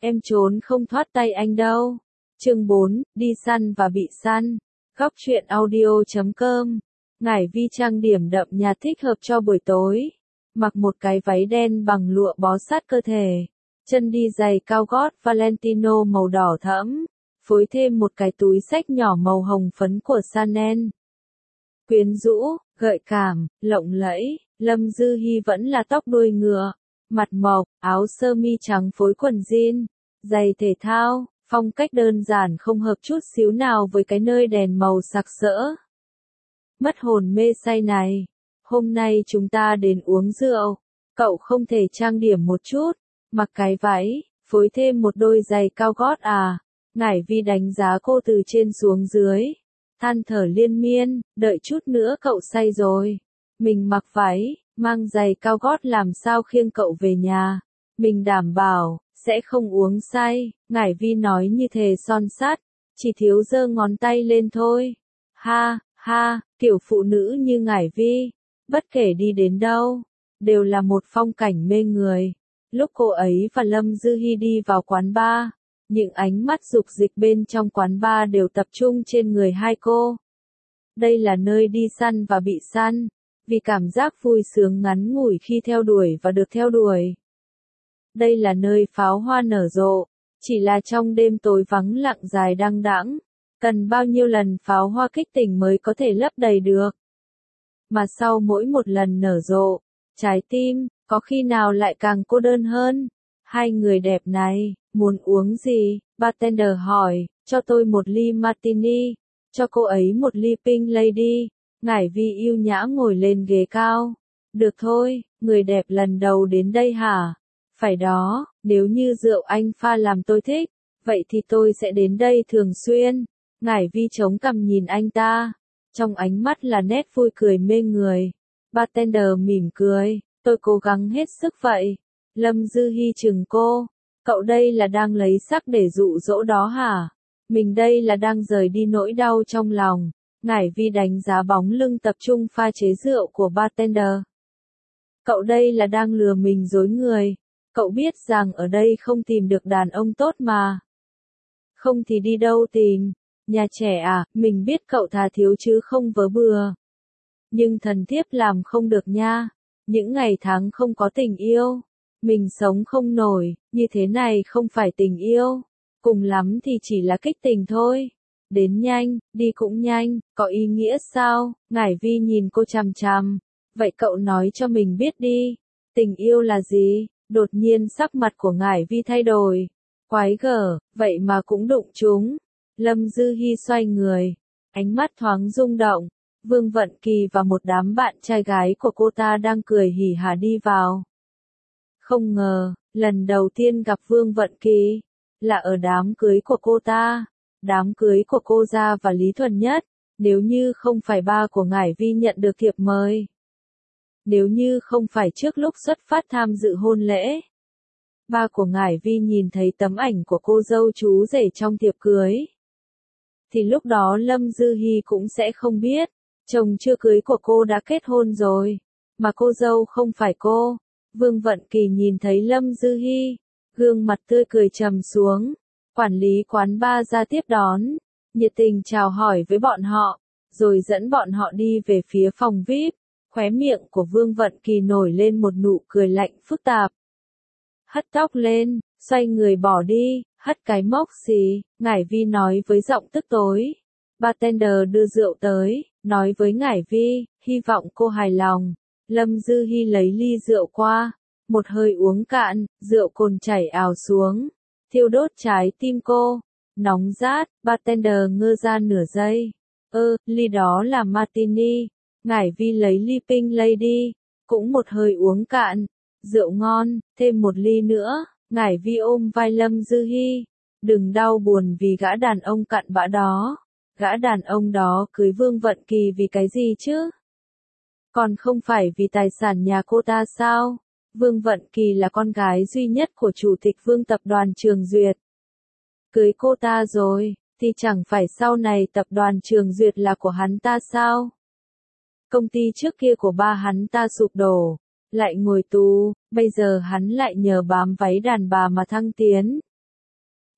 Em trốn không thoát tay anh đâu. Chương 4, đi săn và bị săn. Góc truyện audio.com. Ngải Vi trang điểm đậm nhạt thích hợp cho buổi tối. Mặc một cái váy đen bằng lụa bó sát cơ thể. Chân đi giày cao gót Valentino màu đỏ thẫm. Phối thêm một cái túi xách nhỏ màu hồng phấn của Chanel. Quyến rũ, gợi cảm, lộng lẫy, Lâm Dư Hi vẫn là tóc đuôi ngựa, mặt mộc, áo sơ mi trắng phối quần jean, giày thể thao, phong cách đơn giản không hợp chút xíu nào với cái nơi đèn màu sặc sỡ. Mất hồn mê say này, hôm nay chúng ta đến uống rượu, cậu không thể trang điểm một chút, mặc cái váy, phối thêm một đôi giày cao gót à? Ngải Vi đánh giá cô từ trên xuống dưới, than thở liên miên, đợi chút nữa cậu say rồi. Mình mặc váy, mang giày cao gót làm sao khiêng cậu về nhà. Mình đảm bảo, sẽ không uống say. Ngải Vi nói như thề son sắt, chỉ thiếu giơ ngón tay lên thôi. Ha, ha, kiểu phụ nữ như Ngải Vi, bất kể đi đến đâu, đều là một phong cảnh mê người. Lúc cô ấy và Lâm Dư Hi đi vào quán bar, những ánh mắt dục dịch bên trong quán bar đều tập trung trên người hai cô. Đây là nơi đi săn và bị săn, vì cảm giác vui sướng ngắn ngủi khi theo đuổi và được theo đuổi. Đây là nơi pháo hoa nở rộ, chỉ là trong đêm tối vắng lặng dài đăng đẵng, cần bao nhiêu lần pháo hoa kích tình mới có thể lấp đầy được. Mà sau mỗi một lần nở rộ, trái tim, có khi nào lại càng cô đơn hơn. Hai người đẹp này, muốn uống gì? Bartender hỏi, cho tôi một ly martini, cho cô ấy một ly Pink Lady. Ngải Vi yêu nhã ngồi lên ghế cao. Được thôi, người đẹp lần đầu đến đây hả? Phải đó, nếu như rượu anh pha làm tôi thích, vậy thì tôi sẽ đến đây thường xuyên. Ngải Vi chống cằm nhìn anh ta, trong ánh mắt là nét vui cười mê người. Bartender mỉm cười, tôi cố gắng hết sức vậy. Lâm Dư Hi chừng cô, cậu đây là đang lấy sắc để dụ dỗ đó hả? Mình đây là đang rời đi nỗi đau trong lòng. Ngải Vi đánh giá bóng lưng tập trung pha chế rượu của bartender. Cậu đây là đang lừa mình dối người. Cậu biết rằng ở đây không tìm được đàn ông tốt mà. Không thì đi đâu tìm? Nhà trẻ à, mình biết cậu thà thiếu chứ không vớ bừa. Nhưng thần thiếp làm không được nha. Những ngày tháng không có tình yêu. Mình sống không nổi, như thế này không phải tình yêu. Cùng lắm thì chỉ là kích tình thôi. Đến nhanh, đi cũng nhanh, có ý nghĩa sao? Ngải Vi nhìn cô chằm chằm. Vậy cậu nói cho mình biết đi. Tình yêu là gì? Đột nhiên sắc mặt của Ngải Vi thay đổi. Quái gở, vậy mà cũng đụng chúng. Lâm Dư Hi xoay người. Ánh mắt thoáng rung động. Vương Vận Kỳ và một đám bạn trai gái của cô ta đang cười hỉ hả đi vào. Không ngờ, lần đầu tiên gặp Vương Vận Kỳ, là ở đám cưới của cô ta. Đám cưới của cô Gia và Lý Thuần Nhất, nếu như không phải ba của Ngải Vi nhận được thiệp mời. Nếu như không phải trước lúc xuất phát tham dự hôn lễ. Ba của Ngải Vi nhìn thấy tấm ảnh của cô dâu chú rể trong thiệp cưới. Thì lúc đó Lâm Dư Hi cũng sẽ không biết, chồng chưa cưới của cô đã kết hôn rồi, mà cô dâu không phải cô. Vương Vận Kỳ nhìn thấy Lâm Dư Hi, gương mặt tươi cười trầm xuống. Quản lý quán bar ra tiếp đón, nhiệt tình chào hỏi với bọn họ, rồi dẫn bọn họ đi về phía phòng VIP. Khóe miệng của Vương Vận Kỳ nổi lên một nụ cười lạnh phức tạp. Hất tóc lên, xoay người bỏ đi, hất cái móc xì, Ngải Vi nói với giọng tức tối. Bartender đưa rượu tới, nói với Ngải Vi, hy vọng cô hài lòng. Lâm Dư Hi lấy ly rượu qua, một hơi uống cạn, rượu cồn chảy ào xuống, thiêu đốt trái tim cô. Nóng rát, bartender ngơ ra nửa giây. Ly đó là martini. Ngải Vi lấy ly Pink Lady, cũng một hơi uống cạn. Rượu ngon, thêm một ly nữa. Ngải Vi ôm vai Lâm Dư Hi. Đừng đau buồn vì gã đàn ông cặn bã đó. Gã đàn ông đó cưới Vương Vận Kỳ vì cái gì chứ? Còn không phải vì tài sản nhà cô ta sao? Vương Vận Kỳ là con gái duy nhất của chủ tịch Vương tập đoàn Trường Duyệt. Cưới cô ta rồi, thì chẳng phải sau này tập đoàn Trường Duyệt là của hắn ta sao? Công ty trước kia của ba hắn ta sụp đổ, lại ngồi tù, bây giờ hắn lại nhờ bám váy đàn bà mà thăng tiến.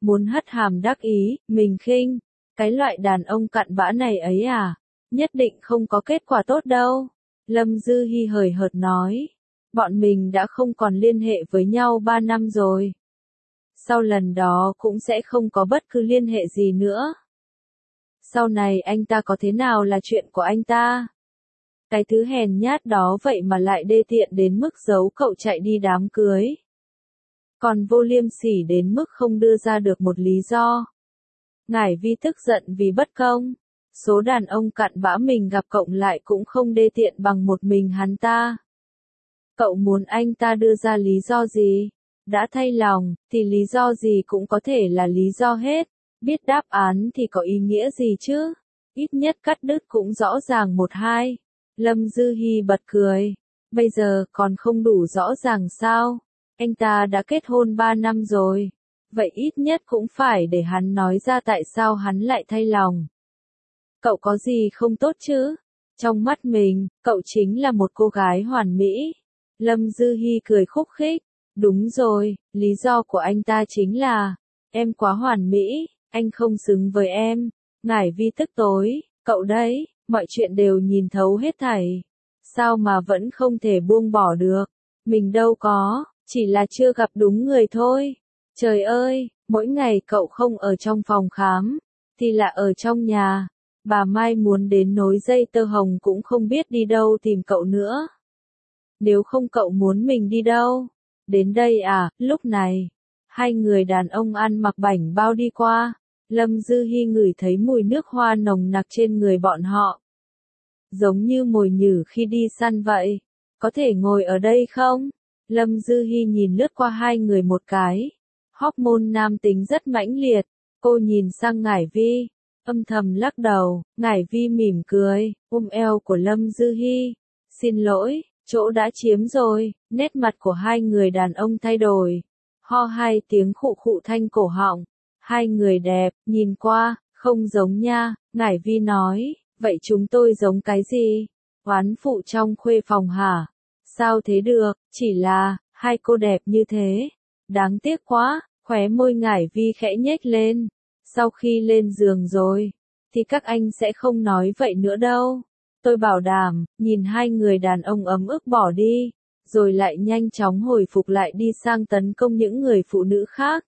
muốn hất hàm đắc ý, mình khinh. Cái loại đàn ông cặn bã này ấy à, nhất định không có kết quả tốt đâu. Lâm Dư Hi hời hợt nói, bọn mình đã không còn liên hệ với nhau 3 năm rồi. Sau lần đó cũng sẽ không có bất cứ liên hệ gì nữa. Sau này anh ta có thế nào là chuyện của anh ta. Cái thứ hèn nhát đó vậy mà lại đê tiện đến mức giấu cậu chạy đi đám cưới. Còn vô liêm sỉ đến mức không đưa ra được một lý do. Ngải Vi tức giận vì bất công. Số đàn ông cặn bã mình gặp cộng lại cũng không đê tiện bằng một mình hắn ta. Cậu muốn anh ta đưa ra lý do gì? Đã thay lòng, thì lý do gì cũng có thể là lý do hết. Biết đáp án thì có ý nghĩa gì chứ? Ít nhất cắt đứt cũng rõ ràng một hai. Lâm Dư Hi bật cười. Bây giờ còn không đủ rõ ràng sao? Anh ta đã kết hôn 3 năm rồi. Vậy ít nhất cũng phải để hắn nói ra tại sao hắn lại thay lòng. Cậu có gì không tốt chứ? Trong mắt mình, cậu chính là một cô gái hoàn mỹ. Lâm Dư Hi cười khúc khích. Đúng rồi, lý do của anh ta chính là, em quá hoàn mỹ, anh không xứng với em. Ngải Vi tức tối, cậu đấy, mọi chuyện đều nhìn thấu hết thảy. Sao mà vẫn không thể buông bỏ được? Mình đâu có, chỉ là chưa gặp đúng người thôi. Trời ơi, mỗi ngày cậu không ở trong phòng khám, thì là ở trong nhà. Bà Mai muốn đến nối dây tơ hồng cũng không biết đi đâu tìm cậu nữa. Nếu không cậu muốn mình đi đâu? Đến đây à, lúc này. Hai người đàn ông ăn mặc bảnh bao đi qua. Lâm Dư Hi ngửi thấy mùi nước hoa nồng nặc trên người bọn họ. Giống như mồi nhử khi đi săn vậy. Có thể ngồi ở đây không? Lâm Dư Hi nhìn lướt qua hai người một cái. Hormone nam tính rất mãnh liệt. Cô nhìn sang Ngải Vi. Âm thầm lắc đầu. Ngải Vi mỉm cười, ôm eo của Lâm Dư Hi. Xin lỗi, chỗ đã chiếm rồi. Nét mặt của hai người đàn ông thay đổi. Ho hai tiếng khụ khụ thanh cổ họng. Hai người đẹp, nhìn qua, không giống nha. Ngải Vi nói, vậy chúng tôi giống cái gì? Oán phụ trong khuê phòng hả? Sao thế được, chỉ là, hai cô đẹp như thế. Đáng tiếc quá, khóe môi Ngải Vi khẽ nhếch lên. Sau khi lên giường rồi, thì các anh sẽ không nói vậy nữa đâu. Tôi bảo đảm, nhìn hai người đàn ông ấm ức bỏ đi, rồi lại nhanh chóng hồi phục lại đi sang tấn công những người phụ nữ khác.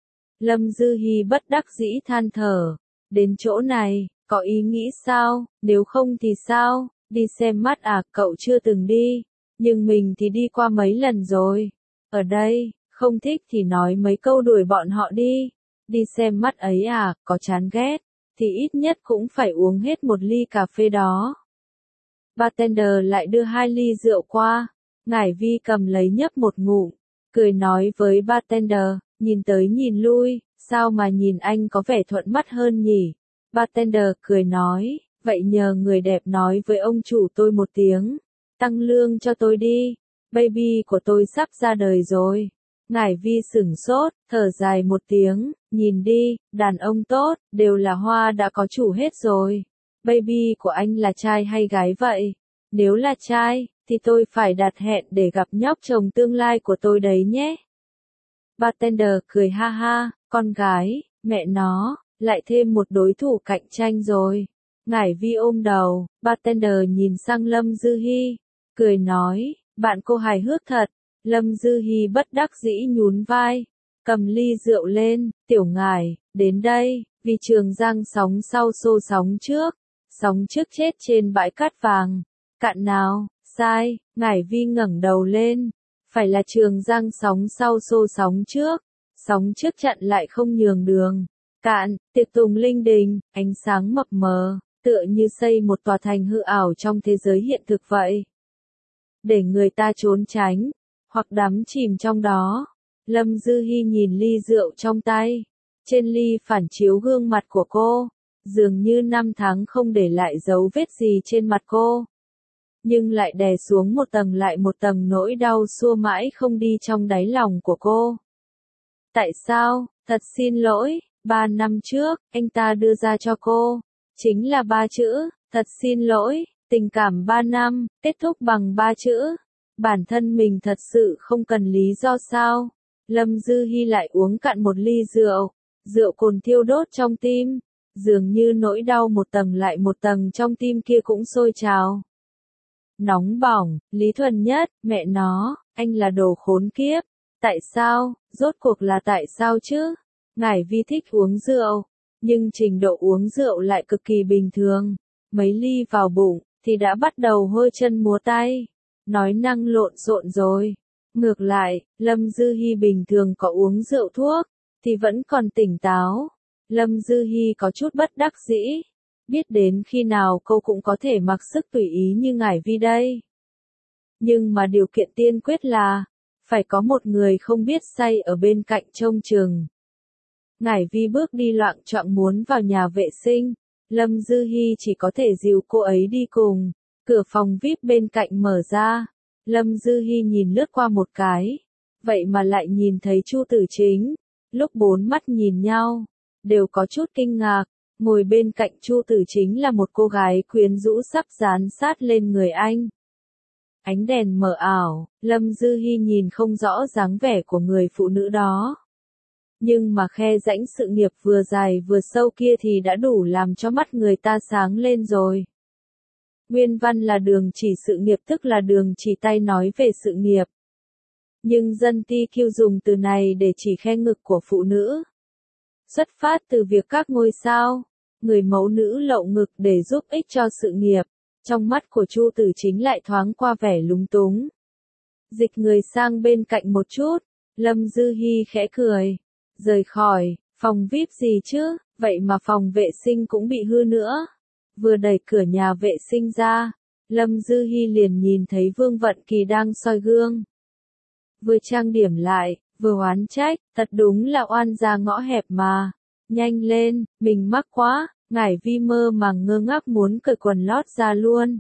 Lâm Dư Hi bất đắc dĩ than thở. Đến chỗ này, có ý nghĩ sao, nếu không thì sao, đi xem mắt à, cậu chưa từng đi, nhưng mình thì đi qua mấy lần rồi. Ở đây, không thích thì nói mấy câu đuổi bọn họ đi. Đi xem mắt ấy à, có chán ghét, thì ít nhất cũng phải uống hết một ly cà phê đó. Bartender lại đưa 2 ly rượu qua. Ngải Vi cầm lấy nhấp một ngụm, cười nói với bartender, nhìn tới nhìn lui, sao mà nhìn anh có vẻ thuận mắt hơn nhỉ? Bartender cười nói, vậy nhờ người đẹp nói với ông chủ tôi một tiếng, tăng lương cho tôi đi, baby của tôi sắp ra đời rồi. Ngải Vi sửng sốt, thở dài một tiếng, nhìn đi, đàn ông tốt, đều là hoa đã có chủ hết rồi. Baby của anh là trai hay gái vậy? Nếu là trai, thì tôi phải đặt hẹn để gặp nhóc chồng tương lai của tôi đấy nhé. Bartender cười ha ha, con gái, mẹ nó, lại thêm một đối thủ cạnh tranh rồi. Ngải Vi ôm đầu, bartender nhìn sang Lâm Dư Hi, cười nói, bạn cô hài hước thật. Lâm Dư Hi bất đắc dĩ nhún vai, cầm ly rượu lên, tiểu Ngải, đến đây, vì Trường Giang sóng sau xô sóng trước chết trên bãi cát vàng. Cạn nào, sai, Ngải Vi ngẩng đầu lên, phải là Trường Giang sóng sau xô sóng trước chặn lại không nhường đường. Cạn, tiệc tùng linh đình, ánh sáng mập mờ, tựa như xây một tòa thành hư ảo trong thế giới hiện thực vậy. Để người ta trốn tránh, hoặc đắm chìm trong đó. Lâm Dư Hi nhìn ly rượu trong tay. Trên ly phản chiếu gương mặt của cô, dường như 5 tháng không để lại dấu vết gì trên mặt cô. Nhưng lại đè xuống một tầng lại một tầng nỗi đau xua mãi không đi trong đáy lòng của cô. Tại sao, thật xin lỗi, 3 năm trước, anh ta đưa ra cho cô, chính là 3 chữ, thật xin lỗi, tình cảm 3 năm, kết thúc bằng 3 chữ. Bản thân mình thật sự không cần lý do sao? Lâm Dư Hi lại uống cạn một ly rượu, Rượu cồn thiêu đốt trong tim, dường như nỗi đau một tầng lại một tầng trong tim kia cũng sôi trào. Nóng bỏng, Lý Thuần Nhất, mẹ nó, anh là đồ khốn kiếp. Tại sao, rốt cuộc là tại sao chứ? Ngải Vi thích uống rượu, nhưng trình độ uống rượu lại cực kỳ bình thường. Mấy ly vào bụng, thì đã bắt đầu hôi chân múa tay. Nói năng lộn xộn rồi. Ngược lại, Lâm Dư Hi bình thường có uống rượu thuốc, thì vẫn còn tỉnh táo. Lâm Dư Hi có chút bất đắc dĩ. Biết đến khi nào cô cũng có thể mặc sức tùy ý như Ngải Vi đây. Nhưng mà điều kiện tiên quyết là, phải có một người không biết say ở bên cạnh trông chừng. Ngải Vi bước đi loạng choạng muốn vào nhà vệ sinh, Lâm Dư Hi chỉ có thể dìu cô ấy đi cùng. Cửa phòng VIP bên cạnh mở ra, Lâm Dư Hi nhìn lướt qua một cái, vậy mà lại nhìn thấy Chu Tử Chính. Lúc bốn mắt nhìn nhau, đều có chút kinh ngạc. Ngồi bên cạnh Chu Tử Chính là một cô gái quyến rũ sắp dán sát lên người anh. Ánh đèn mờ ảo, Lâm Dư Hi nhìn không rõ dáng vẻ của người phụ nữ đó. Nhưng mà khe rãnh sự nghiệp vừa dài vừa sâu kia thì đã đủ làm cho mắt người ta sáng lên rồi. Nguyên văn là đường chỉ sự nghiệp, tức là đường chỉ tay nói về sự nghiệp. Nhưng dân TQ dùng từ này để chỉ khe ngực của phụ nữ. Xuất phát từ việc các ngôi sao, người mẫu nữ lậu ngực để giúp ích cho sự nghiệp. Trong mắt của Chu Tử Chính lại thoáng qua vẻ lúng túng. Dịch người sang bên cạnh một chút, Lâm Dư Hi khẽ cười. Rời khỏi, phòng VIP gì chứ, vậy mà phòng vệ sinh cũng bị hư nữa. Vừa đẩy cửa nhà vệ sinh ra, Lâm Dư Hi liền nhìn thấy Vương Vận Kỳ đang soi gương. Vừa trang điểm lại, vừa oán trách, thật đúng là oan gia ngõ hẹp mà. Nhanh lên, mình mắc quá. Ngải Vi mơ màng ngơ ngác muốn cởi quần lót ra luôn.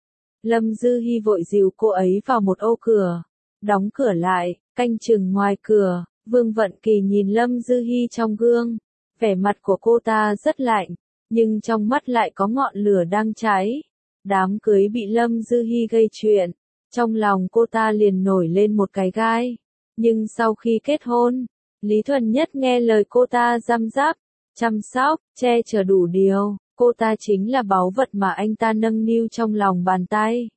Lâm Dư Hi vội dìu cô ấy vào một ô cửa, đóng cửa lại, canh chừng ngoài cửa. Vương Vận Kỳ nhìn Lâm Dư Hi trong gương, vẻ mặt của cô ta rất lạnh, nhưng trong mắt lại có ngọn lửa đang cháy. Đám cưới bị Lâm Dư Hi gây chuyện, trong lòng cô ta liền nổi lên một cái gai. Nhưng sau khi kết hôn, Lý Thuần Nhất nghe lời cô ta răm rắp, chăm sóc, che chở đủ điều, cô ta chính là báu vật mà anh ta nâng niu trong lòng bàn tay.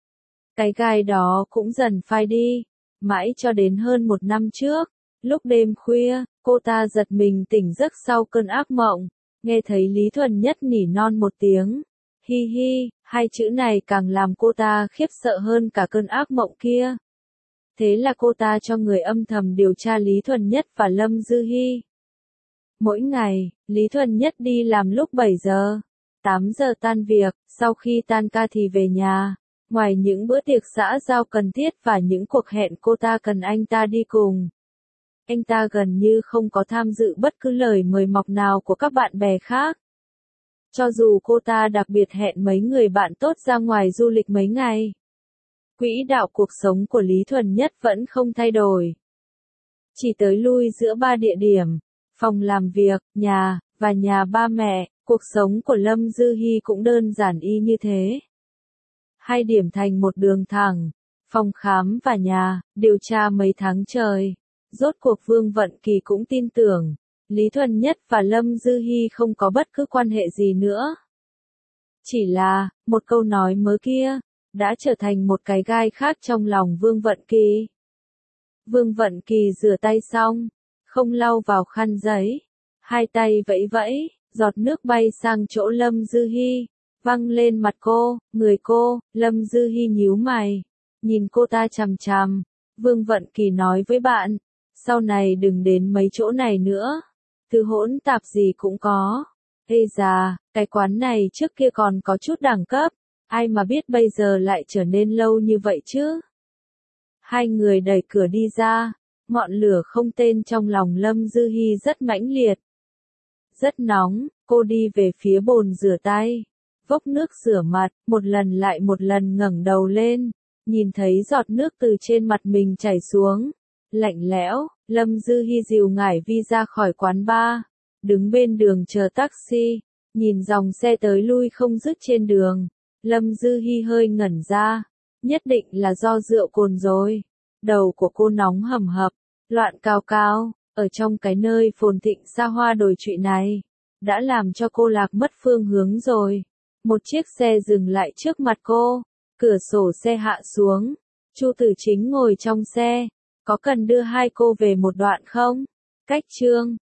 Cái gai đó cũng dần phai đi, mãi cho đến hơn một năm trước, lúc đêm khuya, cô ta giật mình tỉnh giấc sau cơn ác mộng, nghe thấy Lý Thuần Nhất nỉ non một tiếng. Hi hi, hai chữ này càng làm cô ta khiếp sợ hơn cả cơn ác mộng kia. Thế là cô ta cho người âm thầm điều tra Lý Thuần Nhất và Lâm Dư Hi. Mỗi ngày, Lý Thuần Nhất đi làm lúc 7 giờ, 8 giờ tan việc, sau khi tan ca thì về nhà. Ngoài những bữa tiệc xã giao cần thiết và những cuộc hẹn cô ta cần anh ta đi cùng, anh ta gần như không có tham dự bất cứ lời mời mọc nào của các bạn bè khác. Cho dù cô ta đặc biệt hẹn mấy người bạn tốt ra ngoài du lịch mấy ngày, quỹ đạo cuộc sống của Lý Thuần Nhất vẫn không thay đổi. Chỉ tới lui giữa 3 địa điểm, phòng làm việc, nhà, và nhà ba mẹ, cuộc sống của Lâm Dư Hi cũng đơn giản y như thế. Hai điểm thành một đường thẳng, phòng khám và nhà, điều tra mấy tháng trời. Rốt cuộc Vương Vận Kỳ cũng tin tưởng, Lý Thuần Nhất và Lâm Dư Hi không có bất cứ quan hệ gì nữa. Chỉ là, một câu nói mớ kia, đã trở thành một cái gai khác trong lòng Vương Vận Kỳ. Vương Vận Kỳ rửa tay xong, không lau vào khăn giấy, hai tay vẫy vẫy, giọt nước bay sang chỗ Lâm Dư Hi, văng lên mặt cô, người cô. Lâm Dư Hi nhíu mày, nhìn cô ta chằm chằm. Vương Vận Kỳ nói với bạn, sau này đừng đến mấy chỗ này nữa, thứ hỗn tạp gì cũng có. Ê già, cái quán này trước kia còn có chút đẳng cấp, ai mà biết bây giờ lại trở nên lâu như vậy chứ. Hai người đẩy cửa đi ra, ngọn lửa không tên trong lòng Lâm Dư Hi rất mãnh liệt. Rất nóng, cô đi về phía bồn rửa tay, vốc nước rửa mặt, một lần lại một lần ngẩng đầu lên, nhìn thấy giọt nước từ trên mặt mình chảy xuống. Lạnh lẽo, Lâm Dư Hi dìu Ngải Vi ra khỏi quán bar, đứng bên đường chờ taxi, nhìn dòng xe tới lui không dứt trên đường. Lâm Dư Hi hơi ngẩn ra, nhất định là do rượu cồn rồi. Đầu của cô nóng hầm hập, loạn cao cao, ở trong cái nơi phồn thịnh xa hoa đồi trụy này, đã làm cho cô lạc mất phương hướng rồi. Một chiếc xe dừng lại trước mặt cô, cửa sổ xe hạ xuống, Chu Tử Chính ngồi trong xe, có cần đưa hai cô về một đoạn không? Cách chương